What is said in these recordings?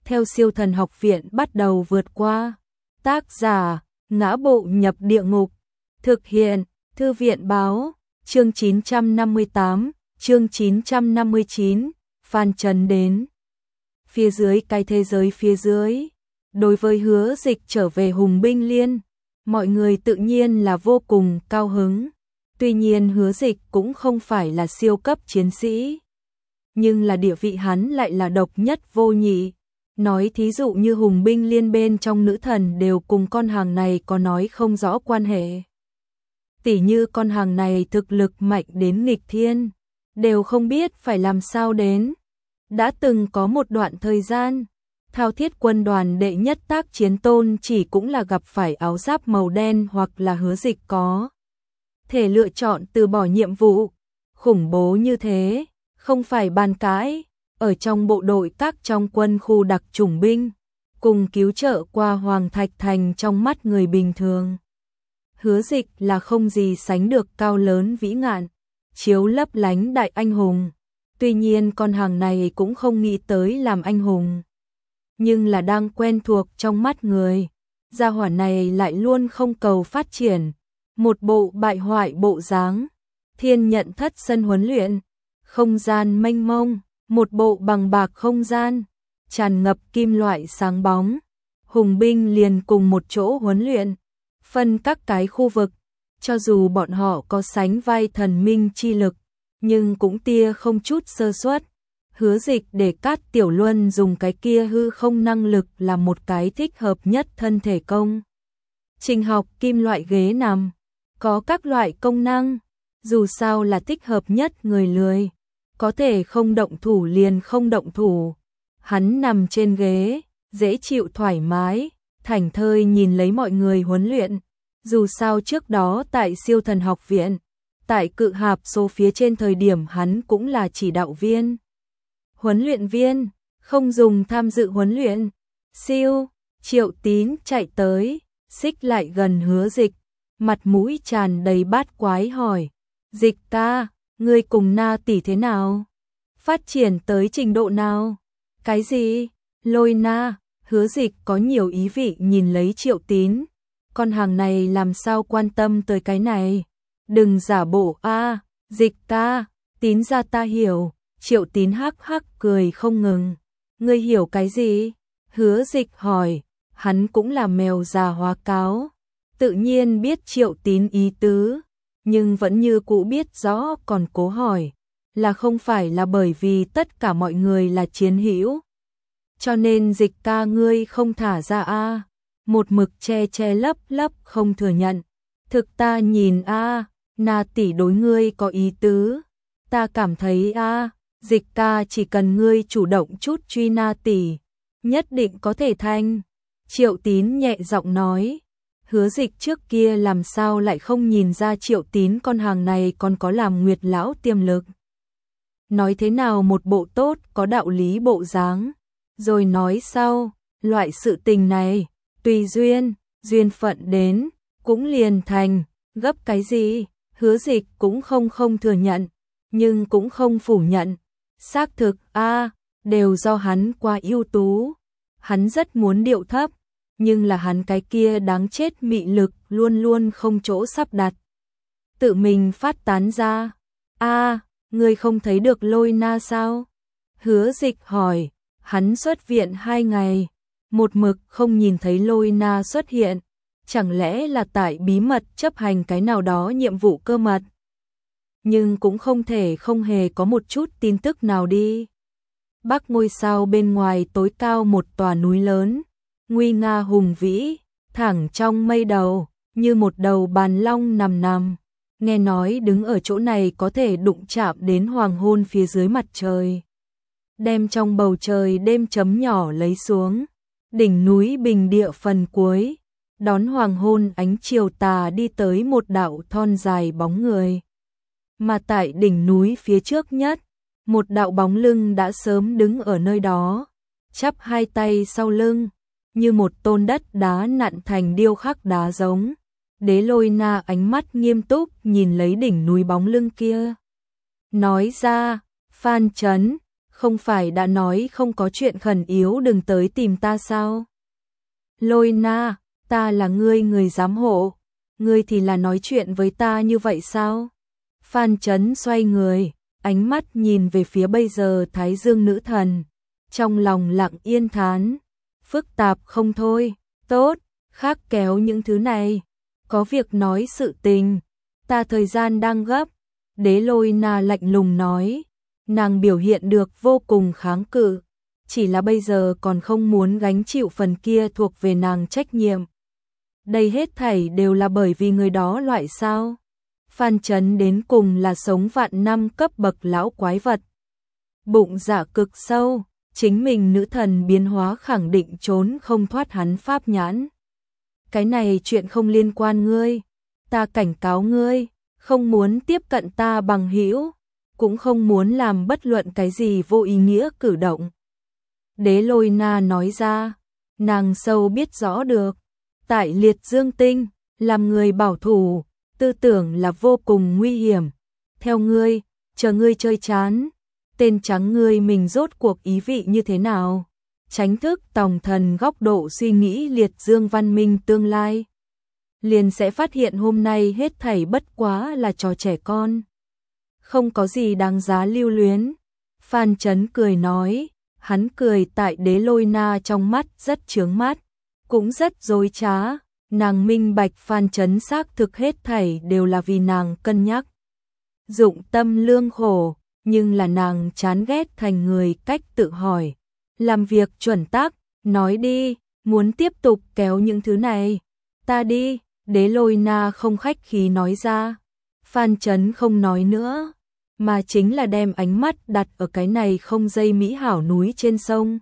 theo Siêu Thần Học Viện bắt đầu vượt qua. Tác giả: Ngã Bộ Nhập Địa Ngục. Thực hiện: Thư viện báo. Chương 958, chương 959, Phan Trấn đến. Phía dưới cái thế giới phía dưới. Đối với Hứa Dịch trở về Hùng Binh Liên, mọi người tự nhiên là vô cùng cao hứng. Tuy nhiên Hứa Dịch cũng không phải là siêu cấp chiến sĩ, nhưng là địa vị hắn lại là độc nhất vô nhị. Nói thí dụ như Hùng Binh Liên bên trong nữ thần đều cùng con hàng này có nói không rõ quan hệ. Tỉ như con hàng này thực lực mạnh đến nghịch thiên, đều không biết phải làm sao đến. Đã từng có một đoạn thời gian, Thao Thiết quân đoàn đệ nhất tác chiến tôn chỉ cũng là gặp phải áo giáp màu đen hoặc là Hứa Dịch có thể lựa chọn từ bỏ nhiệm vụ. Khủng bố như thế, không phải bàn cãi. Ở trong bộ đội các trong quân khu đặc chủng binh, cùng cứu trợ qua Hoàng Thạch Thành trong mắt người bình thường. Hứa Dịch là không gì sánh được cao lớn vĩ ngạn, chiếu lấp lánh đại anh hùng. Tuy nhiên con hàng này cũng không nghĩ tới làm anh hùng, nhưng là đang quen thuộc trong mắt người. Gia hỏa này lại luôn không cầu phát triển, một bộ bại hoại bộ dáng. Thiên Nhận Thất sân huấn luyện, không gian mênh mông, một bộ bằng bạc không gian, tràn ngập kim loại sáng bóng. Hùng binh liền cùng một chỗ huấn luyện, phân các cái khu vực. Cho dù bọn họ có sánh vai thần minh chi lực, nhưng cũng tia không chút sơ suất. Hứa Dịch để Cát Tiểu Luân dùng cái kia hư không năng lực là một cái thích hợp nhất thân thể công trình học kim loại ghế nằm, có các loại công năng, dù sao là thích hợp nhất người lười, có thể không động thủ liền không động thủ. Hắn nằm trên ghế, dễ chịu thoải mái, thảnh thơi nhìn lấy mọi người huấn luyện. Dù sao trước đó tại Siêu Thần Học Viện, tại cự hạp số phía trên thời điểm hắn cũng là chỉ đạo viên, huấn luyện viên, không dùng tham dự huấn luyện. Siêu, Triệu Tín chạy tới, xích lại gần Hứa Dịch, mặt mũi tràn đầy bát quái hỏi: Dịch ca, ngươi cùng Na tỷ thế nào? Phát triển tới trình độ nào? Cái gì? Lôi Na? Hứa Dịch có nhiều ý vị nhìn lấy Triệu Tín. Con hàng này làm sao quan tâm tới cái này? Đừng giả bộ a, Dịch ca, Tín ra ta hiểu. Triệu Tín hắc hắc cười không ngừng. Ngươi hiểu cái gì? Hứa Dịch hỏi. Hắn cũng là mèo già hóa cáo, tự nhiên biết Triệu Tín ý tứ, nhưng vẫn như cũ biết rõ còn cố hỏi, là không phải là bởi vì tất cả mọi người là chiến hữu, cho nên Dịch ca ngươi không thả ra a? Một mực che che lấp lấp không thừa nhận. Thực ta nhìn a, Na tỷ đối ngươi có ý tứ, ta cảm thấy a, Dịch ca chỉ cần ngươi chủ động chút truy Na tỷ, nhất định có thể thành. Triệu Tín nhẹ giọng nói. Hứa Dịch trước kia làm sao lại không nhìn ra Triệu Tín con hàng này còn có làm Nguyệt lão tiềm lực. Nói thế nào một bộ tốt có đạo lý bộ dáng, rồi nói sau, loại sự tình này, tùy duyên, duyên phận đến, cũng liền thành, gấp cái gì? Hứa Dịch cũng không thừa nhận, nhưng cũng không phủ nhận. Xác thực a, đều do hắn quá ưu tú. Hắn rất muốn điệu thấp, nhưng là hắn cái kia đáng chết mị lực luôn luôn không chỗ sắp đặt, tự mình phát tán ra. A, ngươi không thấy được Lôi Na sao? Hứa Dịch hỏi. Hắn xuất viện 2 ngày, một mực không nhìn thấy Lôi Na xuất hiện, chẳng lẽ là tại bí mật chấp hành cái nào đó nhiệm vụ cơ mật? Nhưng cũng không thể không hề có một chút tin tức nào đi. Bắc ngôi sao bên ngoài tối cao một tòa núi lớn, nguy nga hùng vĩ, thẳng trong mây đầu, như một đầu bàn long nằm. Nghe nói đứng ở chỗ này có thể đụng chạm đến hoàng hôn phía dưới mặt trời, đem trong bầu trời đêm chấm nhỏ lấy xuống. Đỉnh núi bình địa phần cuối, đón hoàng hôn ánh chiều tà đi tới một đạo thon dài bóng người. Mà tại đỉnh núi phía trước nhất, một đạo bóng lưng đã sớm đứng ở nơi đó, chắp hai tay sau lưng, như một tôn đất đá nặn thành điêu khắc đá giống. Đế Lôi Na ánh mắt nghiêm túc nhìn lấy đỉnh núi bóng lưng kia, nói ra: Phan Trấn, không phải đã nói không có chuyện khẩn yếu đừng tới tìm ta sao? Lôi Na, ta là người giám hộ, ngươi thì là nói chuyện với ta như vậy sao? Phan Chấn xoay người, ánh mắt nhìn về phía bây giờ Thái Dương nữ thần, trong lòng lặng yên thán, phức tạp không thôi, tốt, khác kéo những thứ này, có việc nói sự tình, ta thời gian đang gấp. Đế Lôi Na lạnh lùng nói, nàng biểu hiện được vô cùng kháng cự, chỉ là bây giờ còn không muốn gánh chịu phần kia thuộc về nàng trách nhiệm. Đây hết thảy đều là bởi vì người đó loại sao? Phan Chấn đến cùng là sống vạn năm cấp bậc lão quái vật. Bụng dạ cực sâu, chính mình nữ thần biến hóa khẳng định trốn không thoát hắn pháp nhãn. Cái này chuyện không liên quan ngươi, ta cảnh cáo ngươi, không muốn tiếp cận ta bằng hữu, cũng không muốn làm bất luận cái gì vô ý nghĩa cử động. Đế Lôi Na nói ra, nàng sâu biết rõ được, tại Liệt Dương Tinh, làm người bảo thủ, tư tưởng là vô cùng nguy hiểm. Theo ngươi, chờ ngươi chơi chán, tên trắng ngươi mình rốt cuộc ý vị như thế nào? Tránh thức tòng thần góc độ suy nghĩ Liệt Dương văn minh tương lai, liền sẽ phát hiện hôm nay hết thảy bất quá là trò trẻ con. Không có gì đáng giá lưu luyến. Phan Chấn cười nói, hắn cười tại Đế Lôi Na trong mắt rất chướng mắt, cũng rất dối trá. Nàng minh bạch Phan Chấn xác thực hết thảy đều là vì nàng cân nhắc. Dụng tâm lương khổ, nhưng là nàng chán ghét thành người cách tự hỏi. Làm việc chuẩn tắc, nói đi, muốn tiếp tục kéo những thứ này. Ta đi, Đế Lôi Na không khách khí nói ra. Phan Chấn không nói nữa, mà chính là đem ánh mắt đặt ở cái này không dây mỹ hảo núi trên sông.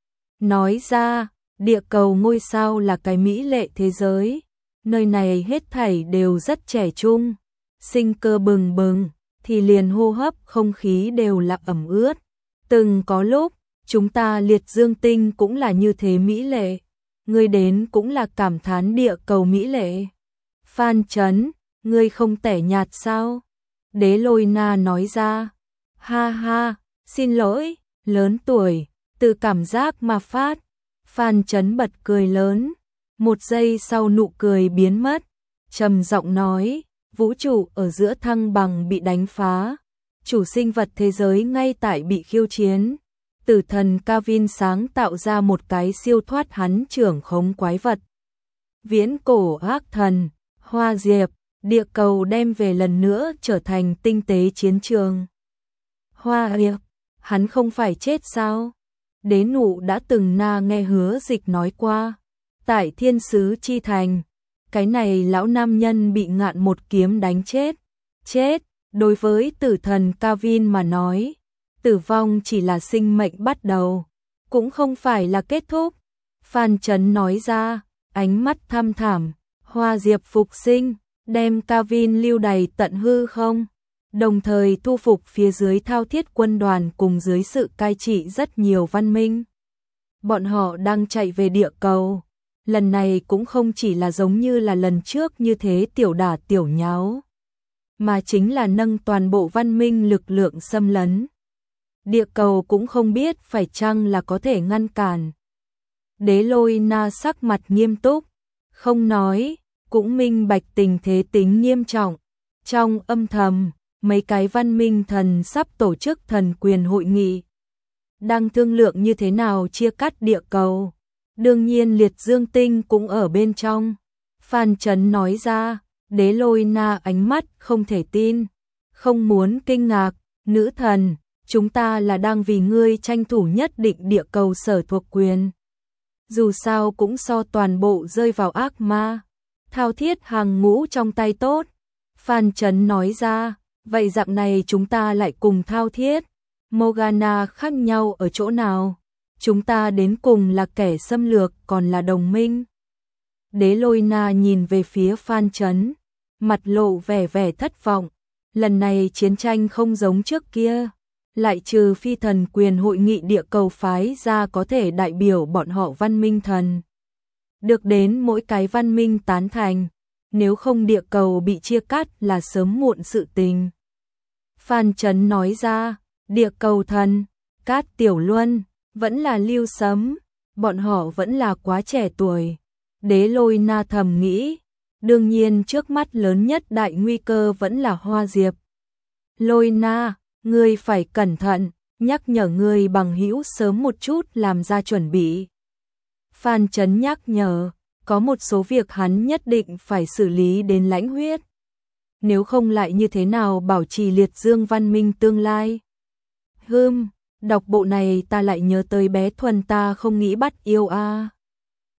Nói ra, địa cầu ngôi sao là cái mỹ lệ thế giới, nơi này hết thảy đều rất trẻ trung, sinh cơ bừng bừng, thì liền hô hấp không khí đều là ẩm ướt. Từng có lúc, chúng ta Liệt Dương Tinh cũng là như thế mỹ lệ, ngươi đến cũng là cảm thán địa cầu mỹ lệ. Phan Chấn, ngươi không tẻ nhạt sao? Đế Lôi Na nói ra, ha ha, xin lỗi, lớn tuổi, từ cảm giác mà phát. Phan Chấn bật cười lớn, một giây sau nụ cười biến mất, trầm giọng nói, vũ trụ ở giữa thăng bằng bị đánh phá, chủ sinh vật thế giới ngay tại bị khiêu chiến. Tử thần Kavin sáng tạo ra một cái siêu thoát hắn trưởng khống quái vật. Viễn cổ ác thần, Hoa Diệp, địa cầu đem về lần nữa trở thành tinh tế chiến trường. Hoa Diệp, hắn không phải chết sao? Đế Nụ đã từng nghe Hứa Dịch nói qua, tại Thiên Sứ Chi Thành, cái này lão nam nhân bị ngạn một kiếm đánh chết. Chết, đối với tử thần Kavin mà nói, tử vong chỉ là sinh mệnh bắt đầu, cũng không phải là kết thúc. Phan Chấn nói ra, ánh mắt thăm thẳm, Hoa Diệp phục sinh, đem Kavin lưu đày tận hư không, đồng thời thu phục phía dưới Thao Thiết quân đoàn cùng dưới sự cai trị rất nhiều văn minh. Bọn họ đang chạy về địa cầu, lần này cũng không chỉ là giống như là lần trước như thế tiểu đả tiểu nháo, mà chính là nâng toàn bộ văn minh lực lượng xâm lấn. Địa cầu cũng không biết phải chăng là có thể ngăn cản. Đế Lôi Na sắc mặt nghiêm túc, không nói, cũng minh bạch tình thế tính nghiêm trọng. Trong âm thầm, mấy cái văn minh thần sắp tổ chức thần quyền hội nghị, đang thương lượng như thế nào chia cắt địa cầu. Đương nhiên Liệt Dương Tinh cũng ở bên trong. Phan Chấn nói ra, Đế Lôi Na ánh mắt không thể tin, không muốn kinh ngạc, nữ thần, chúng ta là đang vì ngươi tranh thủ nhất định địa cầu sở thuộc quyền. Dù sao cũng so toàn bộ rơi vào ác ma, Thao Thiết hàng ngũ trong tay tốt. Phan Chấn nói ra, vậy dạng này chúng ta lại cùng Thao Thiết, Morgana khác nhau ở chỗ nào? Chúng ta đến cùng là kẻ xâm lược còn là đồng minh? Đế Lôi Na nhìn về phía Phan Chấn, mặt lộ vẻ vẻ thất vọng. Lần này chiến tranh không giống trước kia, lại trừ phi thần quyền hội nghị địa cầu phái ra có thể đại biểu bọn họ văn minh thần, được đến mỗi cái văn minh tán thành, nếu không địa cầu bị chia cắt là sớm muộn sự tình. Phan Chấn nói ra, địa cầu thần, Cát Tiểu Luân, vẫn là Lưu Sấm, bọn họ vẫn là quá trẻ tuổi. Đế Lôi Na thầm nghĩ, đương nhiên trước mắt lớn nhất đại nguy cơ vẫn là Hoa Diệp. Lôi Na, ngươi phải cẩn thận, nhắc nhở ngươi bằng hữu sớm một chút làm ra chuẩn bị. Phan Chấn nhắc nhở, có một số việc hắn nhất định phải xử lý đến lãnh huyết. Nếu không lại như thế nào bảo trì liệt dương văn minh tương lai. Đọc bộ này ta lại nhớ tới bé Thuần ta không nghĩ bắt yêu a.